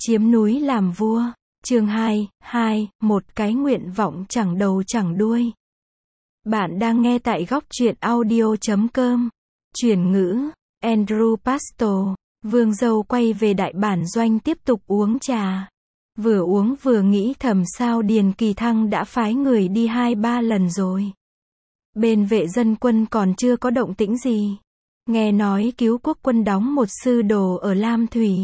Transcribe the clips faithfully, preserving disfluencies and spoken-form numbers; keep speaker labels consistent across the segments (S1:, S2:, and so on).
S1: Chiếm núi làm vua. Chương hai, hai, một cái nguyện vọng chẳng đầu chẳng đuôi. Bạn đang nghe tại góc truyện audio chấm com. Chuyển ngữ, Andrew Pasto. Vương dâu quay về đại bản doanh tiếp tục uống trà. Vừa uống vừa nghĩ thầm sao Điền Kỳ Thăng đã phái người đi hai ba lần rồi. Bên vệ dân quân còn chưa có động tĩnh gì. Nghe nói cứu quốc quân đóng một sư đồ ở Lam Thủy.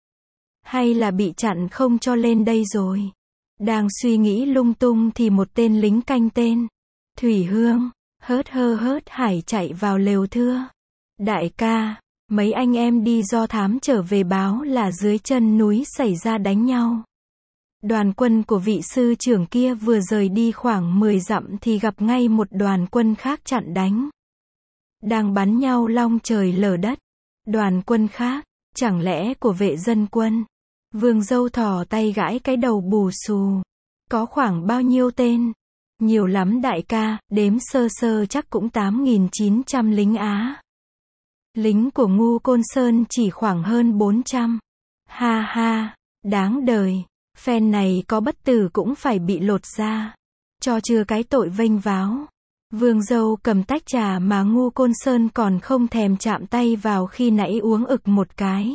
S1: Hay là bị chặn không cho lên đây rồi. Đang suy nghĩ lung tung thì một tên lính canh tên Thủy Hương, hớt hơ hớt hải chạy vào lều thưa. Đại ca, mấy anh em đi do thám trở về báo là dưới chân núi xảy ra đánh nhau. Đoàn quân của vị sư trưởng kia vừa rời đi khoảng mười dặm thì gặp ngay một đoàn quân khác chặn đánh. Đang bắn nhau long trời lở đất. Đoàn quân khác, chẳng lẽ của vệ dân quân? Vương dâu thò tay gãi cái đầu bù xù. Có khoảng bao nhiêu tên? Nhiều lắm đại ca, đếm sơ sơ chắc cũng tám nghìn chín trăm lính Á. Lính của Ngu Côn Sơn chỉ khoảng hơn bốn trăm. Ha ha, đáng đời. Phen này có bất tử cũng phải bị lột ra. Cho chưa cái tội vênh váo. Vương dâu cầm tách trà mà Ngu Côn Sơn còn không thèm chạm tay vào khi nãy uống ực một cái.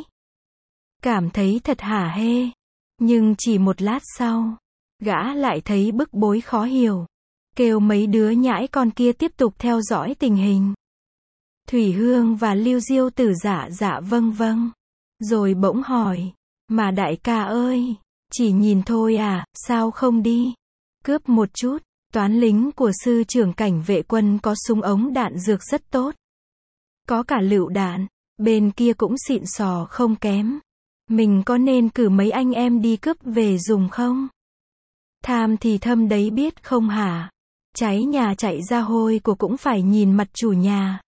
S1: Cảm thấy thật hả hê. Nhưng chỉ một lát sau, gã lại thấy bức bối khó hiểu. Kêu mấy đứa nhãi con kia tiếp tục theo dõi tình hình. Thủy Hương và Lưu Diêu Tử dạ dạ vâng vâng. Rồi bỗng hỏi, mà đại ca ơi, chỉ nhìn thôi à, sao không đi? Cướp một chút. Toán lính của sư trưởng cảnh vệ quân có súng ống đạn dược rất tốt. Có cả lựu đạn, bên kia cũng xịn sò không kém. Mình có nên cử mấy anh em đi cướp về dùng không? Tham thì thâm đấy biết không hả? Cháy nhà chạy ra hôi của cũng phải nhìn mặt chủ nhà.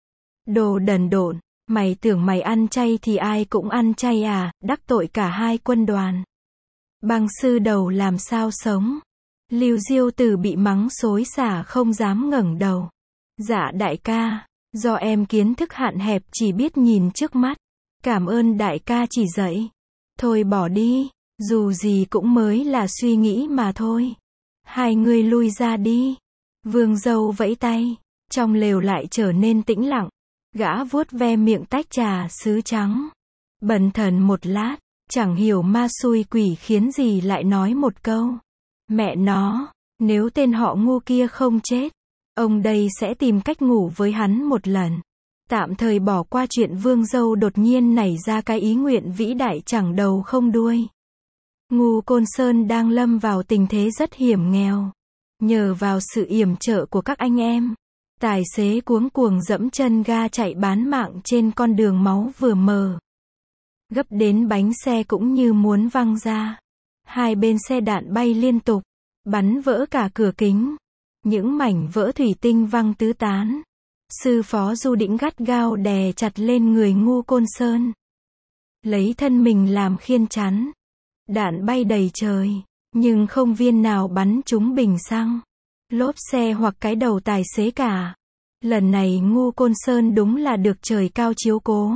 S1: Đồ đần độn, mày tưởng mày ăn chay thì ai cũng ăn chay à, đắc tội cả hai quân đoàn. Băng sư đầu làm sao sống? Lưu Diêu Tử bị mắng xối xả không dám ngẩng đầu. Dạ đại ca, do em kiến thức hạn hẹp chỉ biết nhìn trước mắt. Cảm ơn đại ca chỉ dạy. Thôi bỏ đi, dù gì cũng mới là suy nghĩ mà thôi. Hai người lui ra đi. Vương dâu vẫy tay, trong lều lại trở nên tĩnh lặng. Gã vuốt ve miệng tách trà sứ trắng. Bần thần một lát, chẳng hiểu ma xui quỷ khiến gì lại nói một câu. Mẹ nó, nếu tên họ Ngu kia không chết, ông đây sẽ tìm cách ngủ với hắn một lần. Tạm thời bỏ qua chuyện vương dâu đột nhiên nảy ra cái ý nguyện vĩ đại chẳng đầu không đuôi. Ngu Côn Sơn đang lâm vào tình thế rất hiểm nghèo. Nhờ vào sự yểm trợ của các anh em, tài xế cuống cuồng dẫm chân ga chạy bán mạng trên con đường máu vừa mờ. Gấp đến bánh xe cũng như muốn văng ra. Hai bên xe đạn bay liên tục, bắn vỡ cả cửa kính. Những mảnh vỡ thủy tinh văng tứ tán. Sư phó Du Đĩnh gắt gao đè chặt lên người Ngu Côn Sơn. Lấy thân mình làm khiên chắn. Đạn bay đầy trời, nhưng không viên nào bắn trúng bình xăng, lốp xe hoặc cái đầu tài xế cả. Lần này Ngu Côn Sơn đúng là được trời cao chiếu cố.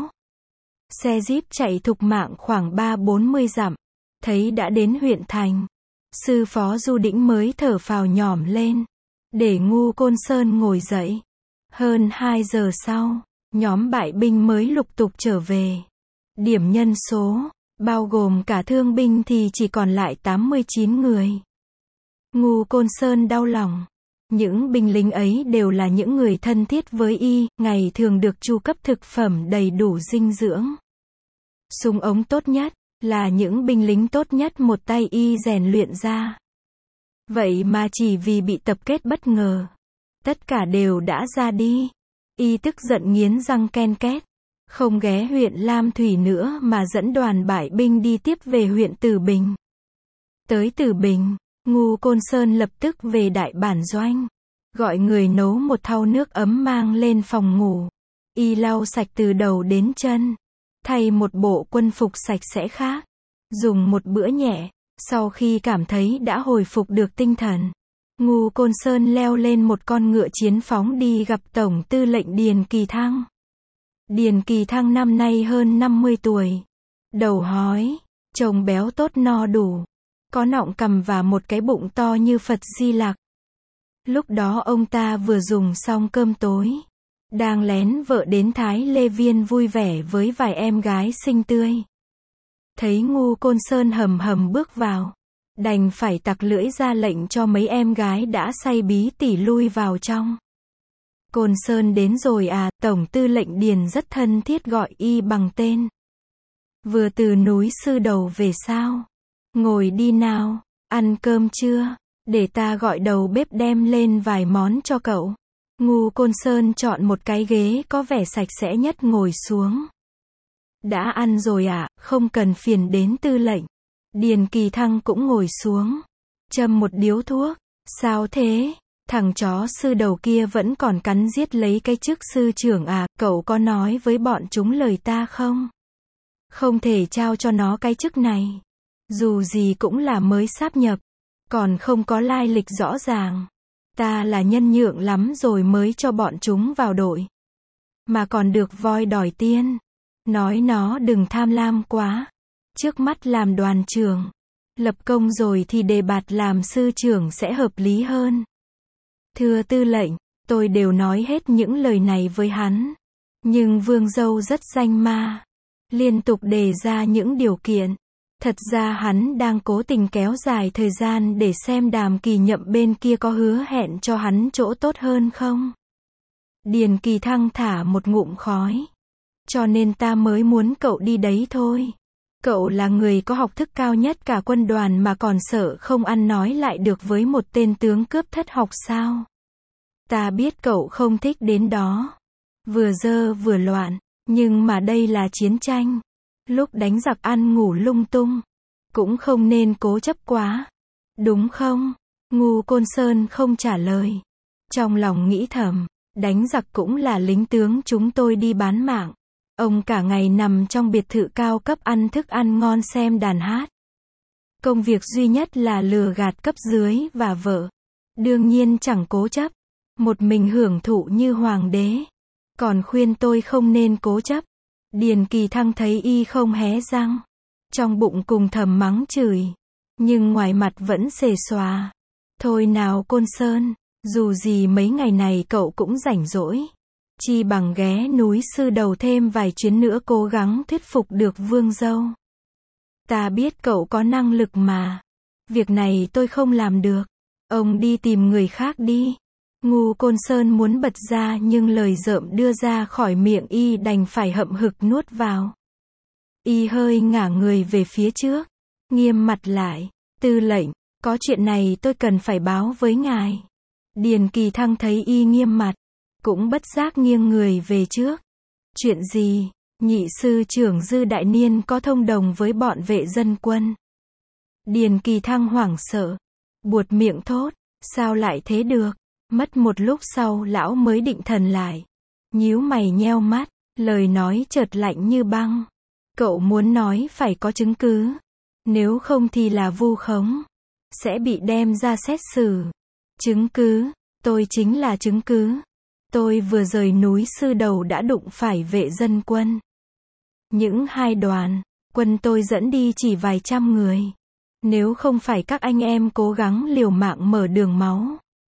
S1: Xe Jeep chạy thục mạng khoảng ba bốn mươi dặm. Thấy đã đến huyện thành. Sư phó Du Đĩnh mới thở phào nhỏm lên. Để Ngu Côn Sơn ngồi dậy. Hơn hai giờ sau, nhóm bại binh mới lục tục trở về. Điểm nhân số, bao gồm cả thương binh thì chỉ còn lại tám mươi chín người. Ngu Côn Sơn đau lòng. Những binh lính ấy đều là những người thân thiết với y, ngày thường được chu cấp thực phẩm đầy đủ dinh dưỡng. Súng ống tốt nhất, là những binh lính tốt nhất một tay y rèn luyện ra. Vậy mà chỉ vì bị tập kết bất ngờ, tất cả đều đã ra đi. Y tức giận nghiến răng ken két. Không ghé huyện Lam Thủy nữa mà dẫn đoàn bại binh đi tiếp về huyện Từ Bình. Tới Từ Bình, Ngu Côn Sơn lập tức về đại bản doanh. Gọi người nấu một thau nước ấm mang lên phòng ngủ. Y lau sạch từ đầu đến chân. Thay một bộ quân phục sạch sẽ khác. Dùng một bữa nhẹ. Sau khi cảm thấy đã hồi phục được tinh thần, Ngu Côn Sơn leo lên một con ngựa chiến phóng đi gặp Tổng tư lệnh Điền Kỳ Thăng. Điền Kỳ Thăng năm nay hơn năm mươi tuổi. Đầu hói, Trông béo tốt no đủ. Có nọng cằm và một cái bụng to như Phật Di Lặc. Lúc đó ông ta vừa dùng xong cơm tối. Đang lén vợ đến Thái Lê Viên vui vẻ với vài em gái xinh tươi. Thấy Ngu Côn Sơn hầm hầm bước vào. Đành phải tặc lưỡi ra lệnh cho mấy em gái đã say bí tỉ lui vào trong. Côn Sơn đến rồi à, Tổng tư lệnh Điền rất thân thiết gọi y bằng tên. Vừa từ núi Sư Đầu về sao? Ngồi đi nào, ăn cơm chưa? Để ta gọi đầu bếp đem lên vài món cho cậu. Ngu Côn Sơn chọn một cái ghế có vẻ sạch sẽ nhất ngồi xuống. Đã ăn rồi ạ, à, không cần phiền đến tư lệnh. Điền Kỳ Thăng cũng ngồi xuống. Châm một điếu thuốc. Sao thế? Thằng chó sư đầu kia vẫn còn cắn giết lấy cái chức sư trưởng à, cậu có nói với bọn chúng lời ta không? Không thể trao cho nó cái chức này. Dù gì cũng là mới sáp nhập. Còn không có lai lịch rõ ràng. Ta là nhân nhượng lắm rồi mới cho bọn chúng vào đội. Mà còn được voi đòi tiên. Nói nó đừng tham lam quá. Trước mắt làm đoàn trưởng. Lập công rồi thì đề bạt làm sư trưởng sẽ hợp lý hơn. Thưa tư lệnh, tôi đều nói hết những lời này với hắn. Nhưng Vương Dâu rất danh ma. Liên tục đề ra những điều kiện. Thật ra hắn đang cố tình kéo dài thời gian để xem Đàm Kỳ Nhậm bên kia có hứa hẹn cho hắn chỗ tốt hơn không. Điền Kỳ Thăng thả một ngụm khói. Cho nên ta mới muốn cậu đi đấy thôi. Cậu là người có học thức cao nhất cả quân đoàn mà còn sợ không ăn nói lại được với một tên tướng cướp thất học sao? Ta biết cậu không thích đến đó. Vừa dơ vừa loạn. Nhưng mà đây là chiến tranh. Lúc đánh giặc ăn ngủ lung tung. Cũng không nên cố chấp quá. Đúng không? Ngu Côn Sơn không trả lời. Trong lòng nghĩ thầm. Đánh giặc cũng là lính tướng chúng tôi đi bán mạng. Ông cả ngày nằm trong biệt thự cao cấp ăn thức ăn ngon xem đàn hát. Công việc duy nhất là lừa gạt cấp dưới và vợ. Đương nhiên chẳng cố chấp. Một mình hưởng thụ như hoàng đế. Còn khuyên tôi không nên cố chấp. Điền Kỳ Thăng thấy y không hé răng. Trong bụng cùng thầm mắng chửi. Nhưng ngoài mặt vẫn xề xòa. Thôi nào Côn Sơn. Dù gì mấy ngày này cậu cũng rảnh rỗi. Chi bằng ghé núi Sư Đầu thêm vài chuyến nữa cố gắng thuyết phục được Vương Dâu. Ta biết cậu có năng lực mà. Việc này tôi không làm được. Ông đi tìm người khác đi. Ngu Côn Sơn muốn bật ra nhưng lời rợm đưa ra khỏi miệng y đành phải hậm hực nuốt vào. Y hơi ngả người về phía trước. Nghiêm mặt lại. Tư lệnh, có chuyện này tôi cần phải báo với ngài. Điền Kỳ Thăng thấy y nghiêm mặt. Cũng bất giác nghiêng người về trước. Chuyện gì? Nhị sư trưởng Dư Đại Niên có thông đồng với bọn vệ dân quân. Điền Kỳ Thăng hoảng sợ. Buột miệng thốt. Sao lại thế được? Mất một lúc sau lão mới định thần lại. Nhíu mày nheo mắt. Lời nói chợt lạnh như băng. Cậu muốn nói phải có chứng cứ. Nếu không thì là vu khống. Sẽ bị đem ra xét xử. Chứng cứ? Tôi chính là chứng cứ. Tôi vừa rời núi Sư Đầu đã đụng phải vệ dân quân. Những hai đoàn, quân tôi dẫn đi chỉ vài trăm người. Nếu không phải các anh em cố gắng liều mạng mở đường máu.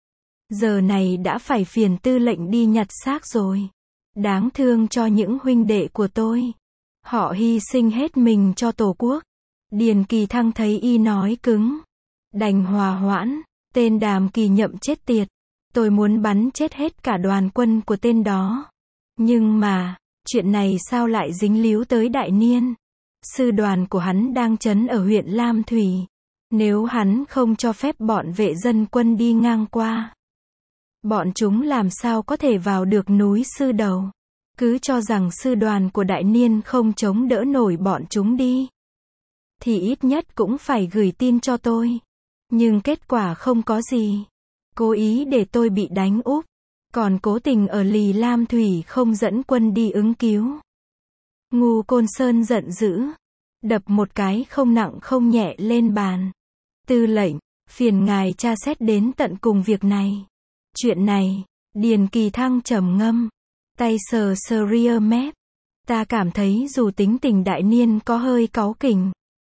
S1: Giờ này đã phải phiền tư lệnh đi nhặt xác rồi. Đáng thương cho những huynh đệ của tôi. Họ hy sinh hết mình cho Tổ quốc. Điền Kỳ Thăng thấy y nói cứng. Đành hòa hoãn, tên Đàm Kỳ Nhậm chết tiệt. Tôi muốn bắn chết hết cả đoàn quân của tên đó. Nhưng mà, chuyện này sao lại dính líu tới Đại Niên? Sư đoàn của hắn đang trấn ở huyện Lam Thủy. Nếu hắn không cho phép bọn vệ dân quân đi ngang qua, bọn chúng làm sao có thể vào được núi Sư Đầu? Cứ cho rằng sư đoàn của Đại Niên không chống đỡ nổi bọn chúng đi. Thì ít nhất cũng phải gửi tin cho tôi. Nhưng kết quả không có gì. Cố ý để tôi bị đánh úp. Còn cố tình ở lì Lam Thủy không dẫn quân đi ứng cứu. Ngu Côn Sơn giận dữ. Đập một cái không nặng không nhẹ lên bàn. Tư lệnh, phiền ngài tra xét đến tận cùng việc này. Chuyện này, Điền Kỳ Thăng trầm ngâm. Tay sờ sờ ria mép. Ta cảm thấy dù tính tình Đại Niên có hơi cáu kỉnh.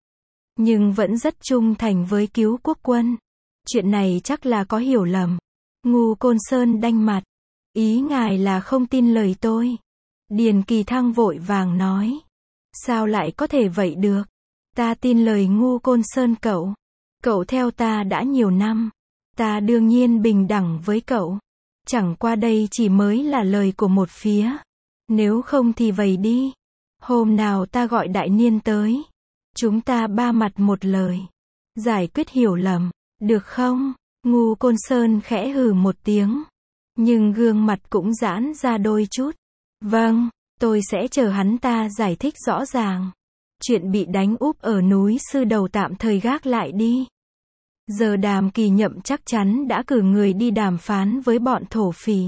S1: nhưng vẫn rất trung thành với Cứu Quốc Quân. Chuyện này chắc là có hiểu lầm. Ngu Côn Sơn đanh mặt. Ý ngài là không tin lời tôi. Điền Kỳ Thăng vội vàng nói. Sao lại có thể vậy được? Ta tin lời Ngu Côn Sơn cậu. Cậu theo ta đã nhiều năm. Ta đương nhiên bình đẳng với cậu. Chẳng qua đây chỉ mới là lời của một phía. Nếu không thì vậy đi. Hôm nào ta gọi Đại Niên tới. Chúng ta ba mặt một lời. Giải quyết hiểu lầm. Được không? Ngu Côn Sơn khẽ hừ một tiếng. Nhưng gương mặt cũng giãn ra đôi chút. Vâng, tôi sẽ chờ hắn ta giải thích rõ ràng. Chuyện bị đánh úp ở núi Sư Đầu tạm thời gác lại đi. Giờ Đàm Kỳ Nhậm chắc chắn đã cử người đi đàm phán với bọn thổ phỉ.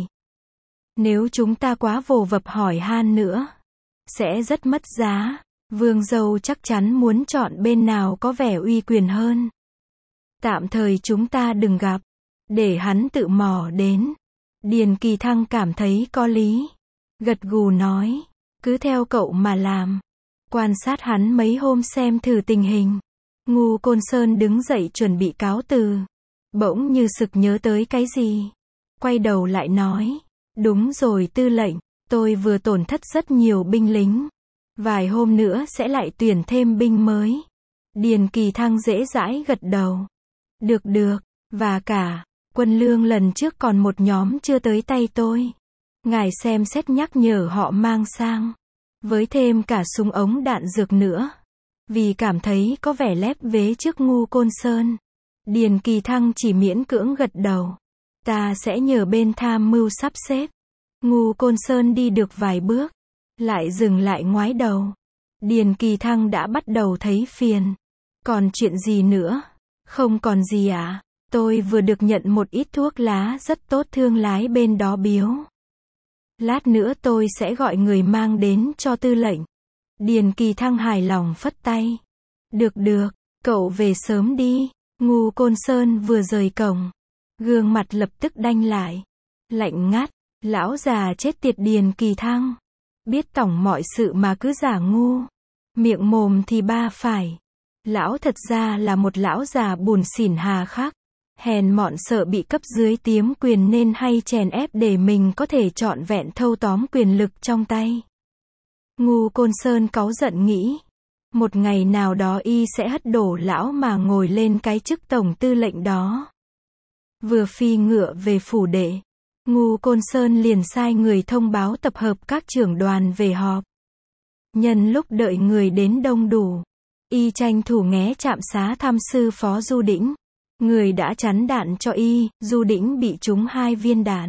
S1: Nếu chúng ta quá vồ vập hỏi han nữa, sẽ rất mất giá. Vương Dâu chắc chắn muốn chọn bên nào có vẻ uy quyền hơn. Tạm thời chúng ta đừng gặp, để hắn tự mò đến. Điền Kỳ Thăng cảm thấy có lý. Gật gù nói, cứ theo cậu mà làm. Quan sát hắn mấy hôm xem thử tình hình. Ngu Côn Sơn đứng dậy chuẩn bị cáo từ. Bỗng như sực nhớ tới cái gì. Quay đầu lại nói, đúng rồi tư lệnh, tôi vừa tổn thất rất nhiều binh lính. Vài hôm nữa sẽ lại tuyển thêm binh mới. Điền Kỳ Thăng dễ dãi gật đầu. Được được, và cả, quân lương lần trước còn một nhóm chưa tới tay tôi. Ngài xem xét nhắc nhở họ mang sang. Với thêm cả súng ống đạn dược nữa. Vì cảm thấy có vẻ lép vế trước Ngu Côn Sơn. Điền Kỳ Thăng chỉ miễn cưỡng gật đầu. Ta sẽ nhờ bên tham mưu sắp xếp. Ngu Côn Sơn đi được vài bước. Lại dừng lại ngoái đầu. Điền Kỳ Thăng đã bắt đầu thấy phiền. Còn chuyện gì nữa? Không còn gì ạ. À? Tôi vừa được nhận một ít thuốc lá rất tốt thương lái bên đó biếu. Lát nữa tôi sẽ gọi người mang đến cho tư lệnh. Điền Kỳ Thăng hài lòng phất tay. Được được, cậu về sớm đi. Ngu Côn Sơn vừa rời cổng. Gương mặt lập tức đanh lại. Lạnh ngắt, lão già chết tiệt Điền Kỳ Thăng. Biết tổng mọi sự mà cứ giả ngu. Miệng mồm thì ba phải. Lão thật ra là một lão già bùn xỉn hà khắc. Hèn mọn sợ bị cấp dưới tiếm quyền nên hay chèn ép để mình có thể trọn vẹn thâu tóm quyền lực trong tay. Ngu Côn Sơn cáu giận nghĩ. Một ngày nào đó y sẽ hất đổ lão mà ngồi lên cái chức tổng tư lệnh đó. Vừa phi ngựa về phủ đệ. Ngu Côn Sơn liền sai người thông báo tập hợp các trưởng đoàn về họp. Nhân lúc đợi người đến đông đủ, y tranh thủ nghé trạm xá thăm sư phó Du Đĩnh. Người đã chắn đạn cho y, Du Đĩnh bị trúng hai viên đạn.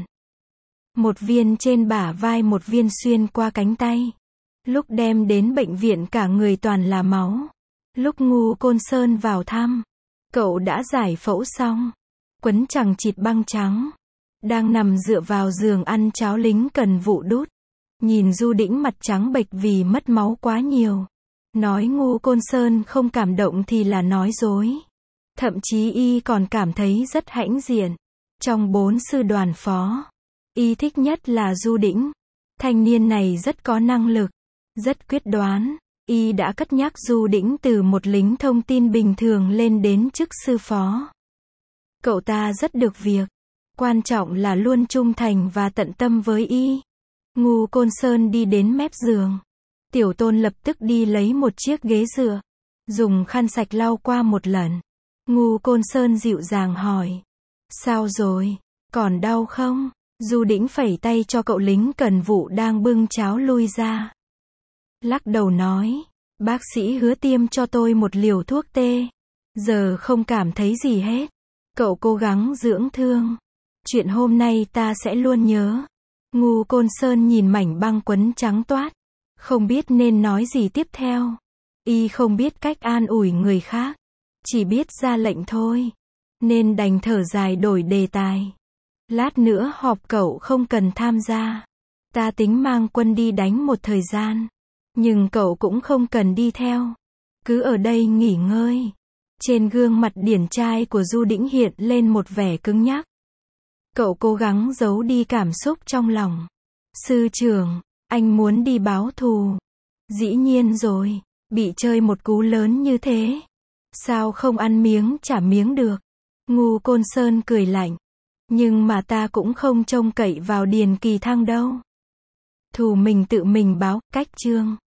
S1: Một viên trên bả vai, một viên xuyên qua cánh tay. Lúc đem đến bệnh viện cả người toàn là máu. Lúc Ngu Côn Sơn vào thăm, cậu đã giải phẫu xong, quấn chằng chịt băng trắng, đang nằm dựa vào giường ăn cháo lính cần vụ đút. Nhìn Du Đĩnh mặt trắng bệch vì mất máu quá nhiều. Nói Ngu Côn Sơn không cảm động thì là nói dối. Thậm chí y còn cảm thấy rất hãnh diện. Trong bốn sư đoàn phó, y thích nhất là Du Đĩnh. Thanh niên này rất có năng lực, rất quyết đoán. Y đã cất nhắc Du Đĩnh từ một lính thông tin bình thường lên đến chức sư phó. Cậu ta rất được việc. Quan trọng là luôn trung thành và tận tâm với y. Ngu Côn Sơn đi đến mép giường. Tiểu Tôn lập tức đi lấy một chiếc ghế dựa. Dùng khăn sạch lau qua một lần. Ngu Côn Sơn dịu dàng hỏi. Sao rồi? Còn đau không? Du Đĩnh phẩy tay cho cậu lính cần vụ đang bưng cháo lui ra. Lắc đầu nói. Bác sĩ hứa tiêm cho tôi một liều thuốc tê. Giờ không cảm thấy gì hết. Cậu cố gắng dưỡng thương. Chuyện hôm nay ta sẽ luôn nhớ. Ngu Côn Sơn nhìn mảnh băng quấn trắng toát. Không biết nên nói gì tiếp theo. Y không biết cách an ủi người khác. Chỉ biết ra lệnh thôi. Nên đành thở dài đổi đề tài. Lát nữa họp cậu không cần tham gia. Ta tính mang quân đi đánh một thời gian. Nhưng cậu cũng không cần đi theo. Cứ ở đây nghỉ ngơi. Trên gương mặt điển trai của Du Đĩnh hiện lên một vẻ cứng nhắc. Cậu cố gắng giấu đi cảm xúc trong lòng. Sư trưởng, anh muốn đi báo thù. Dĩ nhiên rồi, bị chơi một cú lớn như thế. Sao không ăn miếng trả miếng được? Ngu Côn Sơn cười lạnh. Nhưng mà ta cũng không trông cậy vào Điền Kỳ Thăng đâu. Thù mình tự mình báo, cách chương.